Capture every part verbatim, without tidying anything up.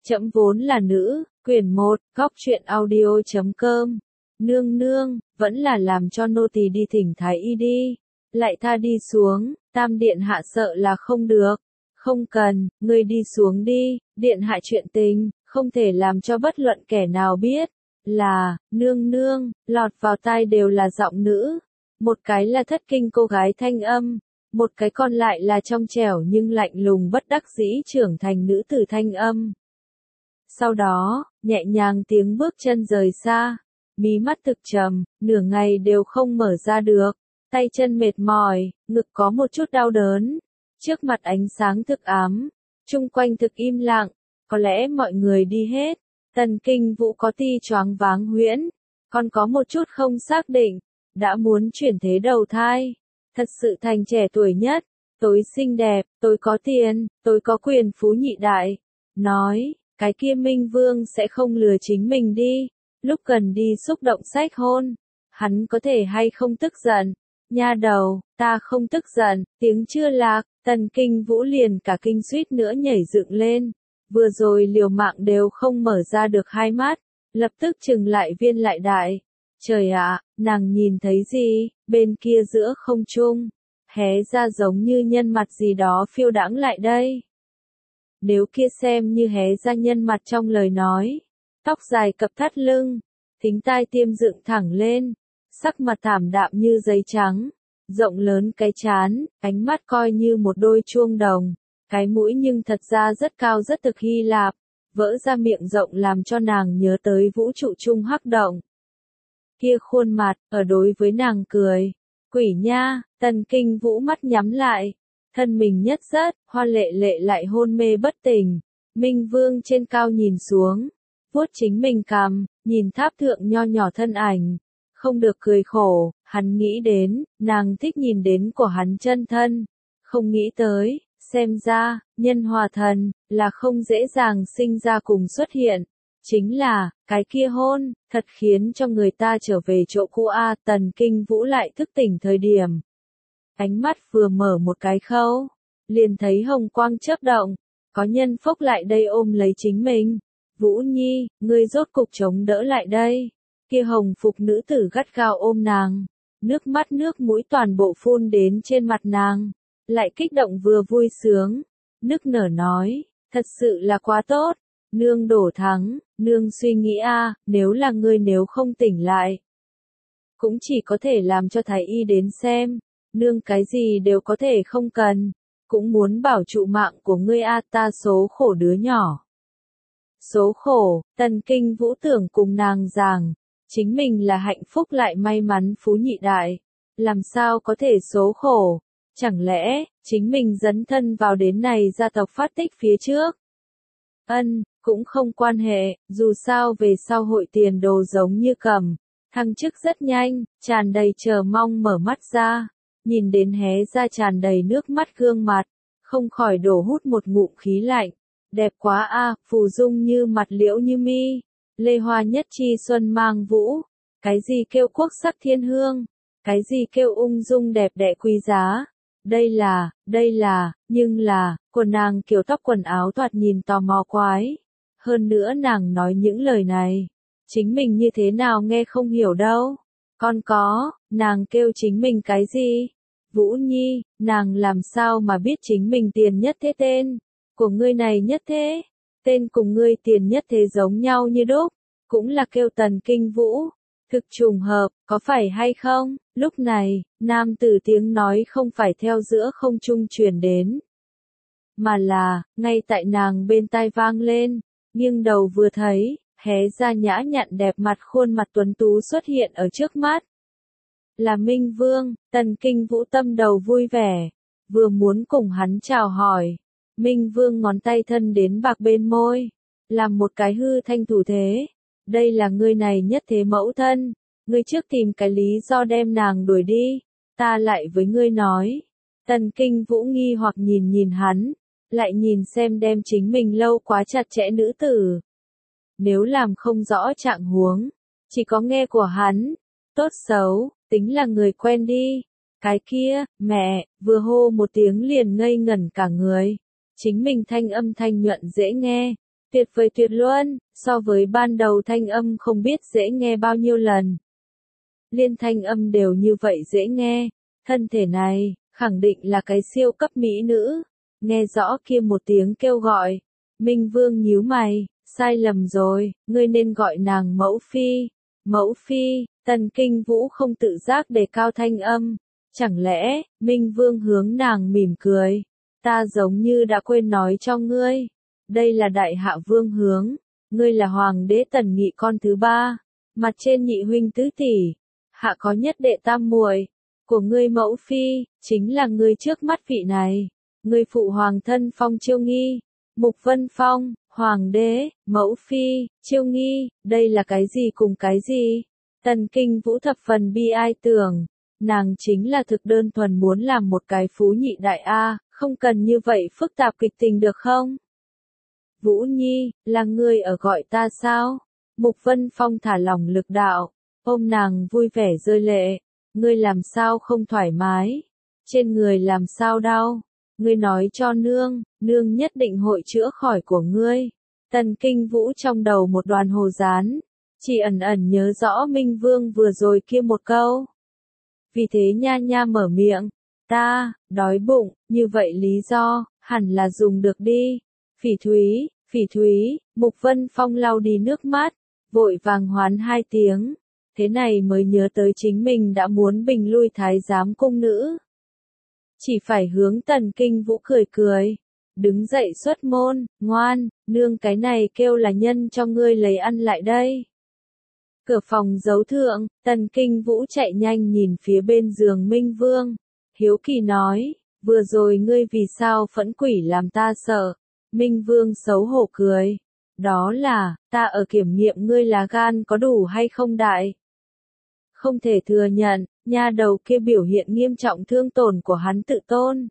Trẫm vốn là nữ, quyển một, góc truyện audio chấm com. Nương nương, vẫn là làm cho nô tỳ đi thỉnh thái y đi. Lại tha đi xuống, tam điện hạ sợ là không được. Không cần, ngươi đi xuống đi, điện hạ chuyện tình, không thể làm cho bất luận kẻ nào biết. Là, nương nương, lọt vào tai đều là giọng nữ. Một cái là thất kinh cô gái thanh âm, một cái còn lại là trong trẻo nhưng lạnh lùng bất đắc dĩ trưởng thành nữ tử thanh âm. Sau đó, nhẹ nhàng tiếng bước chân rời xa, mí mắt thực trầm, nửa ngày đều không mở ra được, tay chân mệt mỏi, ngực có một chút đau đớn, trước mặt ánh sáng thực ám, chung quanh thực im lặng, có lẽ mọi người đi hết, Tần Kinh Vũ có ti choáng váng huyễn, còn có một chút không xác định, đã muốn chuyển thế đầu thai, thật sự thành trẻ tuổi nhất, tối xinh đẹp, tối có tiền, tối có quyền phú nhị đại, nói. Cái kia Minh Vương sẽ không lừa chính mình đi, lúc cần đi xúc động sách hôn, hắn có thể hay không tức giận, nha đầu, ta không tức giận, tiếng chưa lạc, Tần Kinh Vũ liền cả kinh suýt nữa nhảy dựng lên, vừa rồi liều mạng đều không mở ra được hai mắt, lập tức trừng lại viên lại đại, trời ạ, nàng nhìn thấy gì, bên kia giữa không trung, hé ra giống như nhân mặt gì đó phiêu đãng lại đây. Nếu kia xem như hé ra nhân mặt trong lời nói, tóc dài cập thắt lưng, thính tai tiêm dựng thẳng lên, sắc mặt thảm đạm như giấy trắng, rộng lớn cái trán, ánh mắt coi như một đôi chuông đồng, cái mũi nhưng thật ra rất cao rất thực Hy Lạp, vỡ ra miệng rộng làm cho nàng nhớ tới vũ trụ trung hắc động. Kia khuôn mặt, ở đối với nàng cười, quỷ nha, Tần Kinh Vũ mắt nhắm lại. Thân mình nhất rất, Hoa Lệ Lệ lại hôn mê bất tỉnh. Minh Vương trên cao nhìn xuống, vuốt chính mình cằm, nhìn tháp thượng nho nhỏ thân ảnh. Không được cười khổ, hắn nghĩ đến, nàng thích nhìn đến của hắn chân thân. Không nghĩ tới, xem ra, nhân hòa thần, là không dễ dàng sinh ra cùng xuất hiện. Chính là, cái kia hôn, thật khiến cho người ta trở về chỗ cũ A. Tần Kinh Vũ lại thức tỉnh thời điểm. Ánh mắt vừa mở một cái khâu, liền thấy hồng quang chớp động, có nhân phốc lại đây ôm lấy chính mình. Vũ Nhi, ngươi rốt cục chống đỡ lại đây. Kia hồng phục nữ tử gắt gao ôm nàng, nước mắt nước mũi toàn bộ phun đến trên mặt nàng, lại kích động vừa vui sướng, nức nở nói, thật sự là quá tốt, nương đổ thắng, nương suy nghĩ a, nếu là ngươi nếu không tỉnh lại, cũng chỉ có thể làm cho thái y đến xem. Nương cái gì đều có thể không cần, cũng muốn bảo trụ mạng của ngươi a, ta số khổ đứa nhỏ. Số khổ, Tần Kinh Vũ tưởng cùng nàng rằng, chính mình là hạnh phúc lại may mắn phú nhị đại, làm sao có thể số khổ, chẳng lẽ, chính mình dấn thân vào đến này gia tộc phát tích phía trước. Ân, cũng không quan hệ, dù sao về sau hội tiền đồ giống như cầm, thăng chức rất nhanh, tràn đầy chờ mong mở mắt ra. Nhìn đến hé ra tràn đầy nước mắt gương mặt, không khỏi đổ hút một ngụm khí lạnh. Đẹp quá a, phù dung như mặt liễu như mi, lê hoa nhất chi xuân mang vũ. Cái gì kêu quốc sắc thiên hương, cái gì kêu ung dung đẹp đẽ quý giá. Đây là, đây là, nhưng là, của nàng kiểu tóc quần áo thoạt nhìn tò mò quái. Hơn nữa nàng nói những lời này, chính mình như thế nào nghe không hiểu đâu. Còn có, nàng kêu chính mình cái gì? Vũ Nhi, nàng làm sao mà biết chính mình tiền nhất thế tên? Của ngươi này nhất thế? Tên cùng ngươi tiền nhất thế giống nhau như đúc? Cũng là kêu Tần Kinh Vũ. Thực trùng hợp, có phải hay không? Lúc này, nam tử tiếng nói không phải theo giữa không trung truyền đến. Mà là, ngay tại nàng bên tai vang lên, nghiêng đầu vừa thấy, hé ra nhã nhặn đẹp mặt khuôn mặt tuấn tú xuất hiện ở trước mắt. Là Minh Vương, Tần Kinh Vũ tâm đầu vui vẻ, vừa muốn cùng hắn chào hỏi. Minh Vương ngón tay thân đến bạc bên môi, làm một cái hư thanh thủ thế. Đây là ngươi này nhất thế mẫu thân, ngươi trước tìm cái lý do đem nàng đuổi đi, ta lại với ngươi nói. Tần Kinh Vũ nghi hoặc nhìn nhìn hắn, lại nhìn xem đem chính mình lâu quá chặt chẽ nữ tử. Nếu làm không rõ trạng huống, chỉ có nghe của hắn, tốt xấu, tính là người quen đi. Cái kia, mẹ, vừa hô một tiếng liền ngây ngẩn cả người. Chính mình thanh âm thanh nhuận dễ nghe, Tuyệt vời tuyệt luôn, so với ban đầu thanh âm không biết dễ nghe bao nhiêu lần. Liên thanh âm đều như vậy dễ nghe, thân thể này, khẳng định là cái siêu cấp mỹ nữ. Nghe rõ kia một tiếng kêu gọi, Minh Vương nhíu mày, sai lầm rồi, ngươi nên gọi nàng mẫu phi. Mẫu phi, Tần Kinh Vũ không tự giác đề cao thanh âm. Chẳng lẽ, Minh Vương hướng nàng mỉm cười. Ta giống như đã quên nói cho ngươi. Đây là đại hạ vương hướng. Ngươi là hoàng đế Tần Nghị con thứ ba. Mặt trên nhị huynh tứ tỷ. Hạ có nhất đệ tam muội. Của ngươi mẫu phi, chính là ngươi trước mắt vị này. Ngươi phụ hoàng thân phong Chiêu Nghi. Mục Vân Phong, hoàng đế, mẫu phi, Chiêu Nghi, đây là cái gì cùng cái gì? Tần Kinh Vũ thập phần bi ai tưởng, nàng chính là thực đơn thuần muốn làm một cái phú nhị đại A, không cần như vậy phức tạp kịch tình được không? Vũ Nhi, là ngươi ở gọi ta sao? Mục Vân Phong thả lỏng lực đạo, ôm nàng vui vẻ rơi lệ, ngươi làm sao không thoải mái? Trên người làm sao đau? Ngươi nói cho nương, nương nhất định hội chữa khỏi của ngươi. Tần Kinh Vũ trong đầu một đoàn hồ dán, chỉ ẩn ẩn nhớ rõ Minh Vương vừa rồi kia một câu. Vì thế nha nha mở miệng, ta, đói bụng, như vậy lý do, hẳn là dùng được đi. Phỉ Thúy, Phỉ Thúy, Mục Vân Phong lau đi nước mắt, vội vàng hoán hai tiếng. Thế này mới nhớ tới chính mình đã muốn bình lui thái giám cung nữ. Chỉ phải hướng Tần Kinh Vũ cười cười. Đứng dậy xuất môn, ngoan, nương cái này kêu là nhân cho ngươi lấy ăn lại đây. Cửa phòng giấu thượng, Tần Kinh Vũ chạy nhanh nhìn phía bên giường Minh Vương. Hiếu kỳ nói, vừa rồi ngươi vì sao phẫn quỷ làm ta sợ. Minh Vương xấu hổ cười. Đó là, ta ở kiểm nghiệm ngươi là gan có đủ hay không đại. Không thể thừa nhận, nha đầu kia biểu hiện nghiêm trọng thương tổn của hắn tự tôn.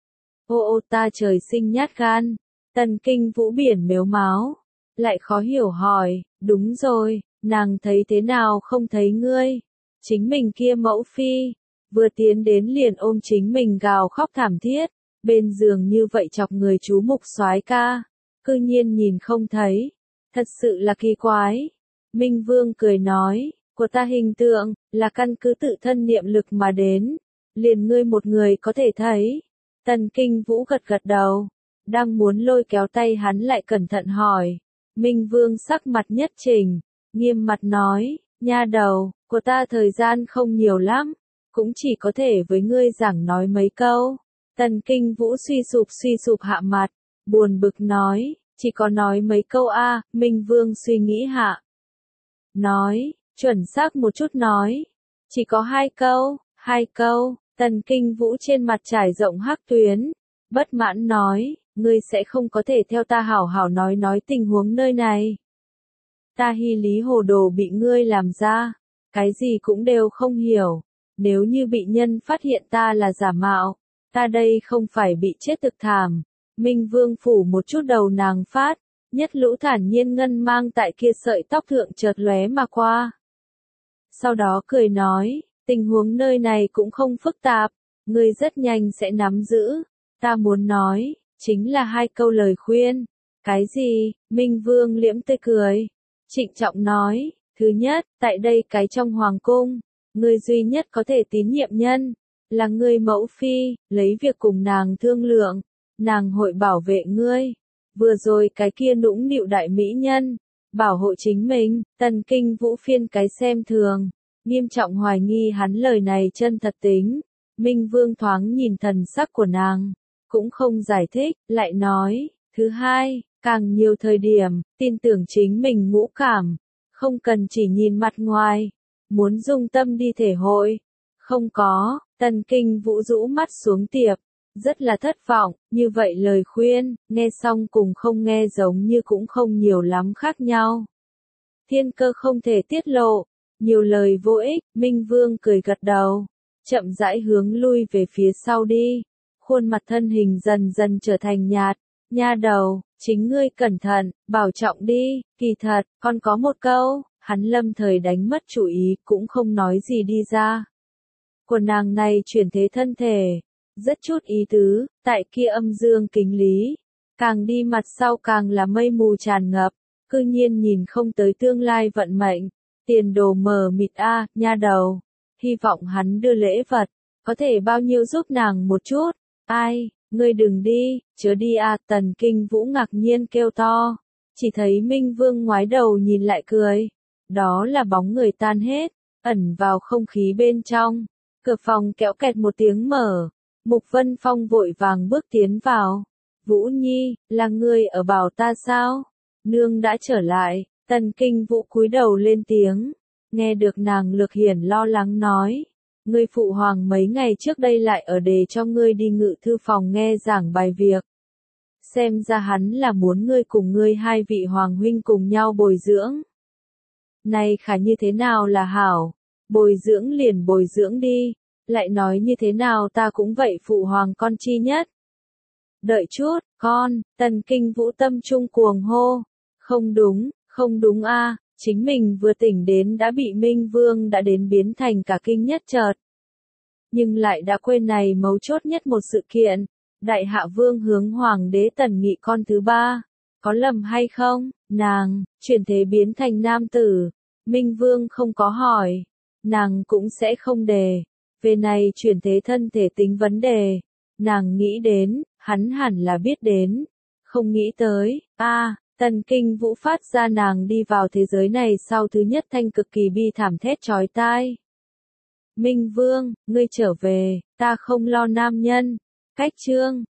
Ô ô ta trời sinh nhát gan. Tần Kinh Vũ biển mếu máo. Lại khó hiểu hỏi, đúng rồi, nàng thấy thế nào không thấy ngươi. Chính mình kia mẫu phi. Vừa tiến đến liền ôm chính mình gào khóc thảm thiết. Bên giường như vậy chọc người chú mục soái ca. Cư nhiên nhìn không thấy. Thật sự là kỳ quái. Minh Vương cười nói. Của ta hình tượng, là căn cứ tự thân niệm lực mà đến. Liền ngươi một người có thể thấy. Tần Kinh Vũ gật gật đầu. Đang muốn lôi kéo tay hắn lại cẩn thận hỏi. Minh Vương sắc mặt nhất trình. Nghiêm mặt nói, nha đầu, của ta thời gian không nhiều lắm. Cũng chỉ có thể với ngươi giảng nói mấy câu. Tần Kinh Vũ suy sụp suy sụp hạ mặt. Buồn bực nói, chỉ có nói mấy câu a. Minh Vương suy nghĩ hạ. Nói. Chuẩn xác một chút nói. Chỉ có hai câu, hai câu, Tần Kinh Vũ trên mặt trải rộng hắc tuyến. Bất mãn nói, ngươi sẽ không có thể theo ta hảo hảo nói nói tình huống nơi này. Ta hy lý hồ đồ bị ngươi làm ra. Cái gì cũng đều không hiểu. Nếu như bị nhân phát hiện ta là giả mạo. Ta đây không phải bị chết thực thảm. Minh Vương phủ một chút đầu nàng phát. Nhất lũ thản nhiên ngân mang tại kia sợi tóc thượng chợt lóe mà qua. Sau đó cười nói, tình huống nơi này cũng không phức tạp, ngươi rất nhanh sẽ nắm giữ. Ta muốn nói, chính là hai câu lời khuyên. Cái gì? Minh Vương liễm tươi cười. Trịnh trọng nói, thứ nhất, tại đây cái trong hoàng cung, ngươi duy nhất có thể tín nhiệm nhân, là ngươi mẫu phi, lấy việc cùng nàng thương lượng, nàng hội bảo vệ ngươi. Vừa rồi cái kia nũng nịu đại mỹ nhân. Bảo hộ chính mình, Tần Kinh Vũ phiên cái xem thường, nghiêm trọng hoài nghi hắn lời này chân thật tính. Minh Vương thoáng nhìn thần sắc của nàng, cũng không giải thích, lại nói, thứ hai, càng nhiều thời điểm, tin tưởng chính mình ngũ cảm, không cần chỉ nhìn mặt ngoài, muốn dung tâm đi thể hội. Không có, Tần Kinh Vũ rũ mắt xuống tiệp. Rất là thất vọng, như vậy lời khuyên, nghe xong cùng không nghe giống như cũng không nhiều lắm khác nhau. Thiên cơ không thể tiết lộ, nhiều lời vô ích, Minh Vương cười gật đầu, chậm rãi hướng lui về phía sau đi, khuôn mặt thân hình dần dần trở thành nhạt, nha đầu, chính ngươi cẩn thận, bảo trọng đi, kỳ thật, còn có một câu, hắn lâm thời đánh mất chủ ý, cũng không nói gì đi ra. Của nàng này chuyển thế thân thể. Rất chút ý tứ, tại kia âm dương kính lý. Càng đi mặt sau càng là mây mù tràn ngập, cư nhiên nhìn không tới tương lai vận mệnh, tiền đồ mờ mịt a, nha đầu. Hy vọng hắn đưa lễ vật, có thể bao nhiêu giúp nàng một chút. Ai, ngươi đừng đi, chớ đi a, Tần Kinh Vũ ngạc nhiên kêu to. Chỉ thấy Minh Vương ngoái đầu nhìn lại cười. Đó là bóng người tan hết, ẩn vào không khí bên trong. Cửa phòng kéo kẹt một tiếng mở. Mục Vân Phong vội vàng bước tiến vào. Vũ Nhi, là ngươi ở bảo ta sao? Nương đã trở lại, Tần Kinh Vũ cúi đầu lên tiếng. Nghe được nàng Lược Hiển lo lắng nói. Ngươi phụ hoàng mấy ngày trước đây lại ở đề cho ngươi đi ngự thư phòng nghe giảng bài việc. Xem ra hắn là muốn ngươi cùng ngươi hai vị hoàng huynh cùng nhau bồi dưỡng. Này khả như thế nào là hảo? Bồi dưỡng liền bồi dưỡng đi. Lại nói như thế nào ta cũng vậy phụ hoàng con chi nhất. Đợi chút, con, Tần Kinh Vũ tâm trung cuồng hô. Không đúng, không đúng a, chính mình vừa tỉnh đến đã bị Minh Vương đã đến biến thành cả kinh nhất chợt. Nhưng lại đã quên này mấu chốt nhất một sự kiện. Đại hạ vương hướng hoàng đế Tần Nghị con thứ ba. Có lầm hay không? Nàng, chuyển thế biến thành nam tử. Minh Vương không có hỏi. Nàng cũng sẽ không đề. Về này chuyển thế thân thể tính vấn đề. Nàng nghĩ đến, hắn hẳn là biết đến. Không nghĩ tới, a, Tần Kinh Vũ phát ra nàng đi vào thế giới này sau thứ nhất thanh cực kỳ bi thảm thét chói tai. Minh Vương, ngươi trở về, ta không lo nam nhân. Cách chương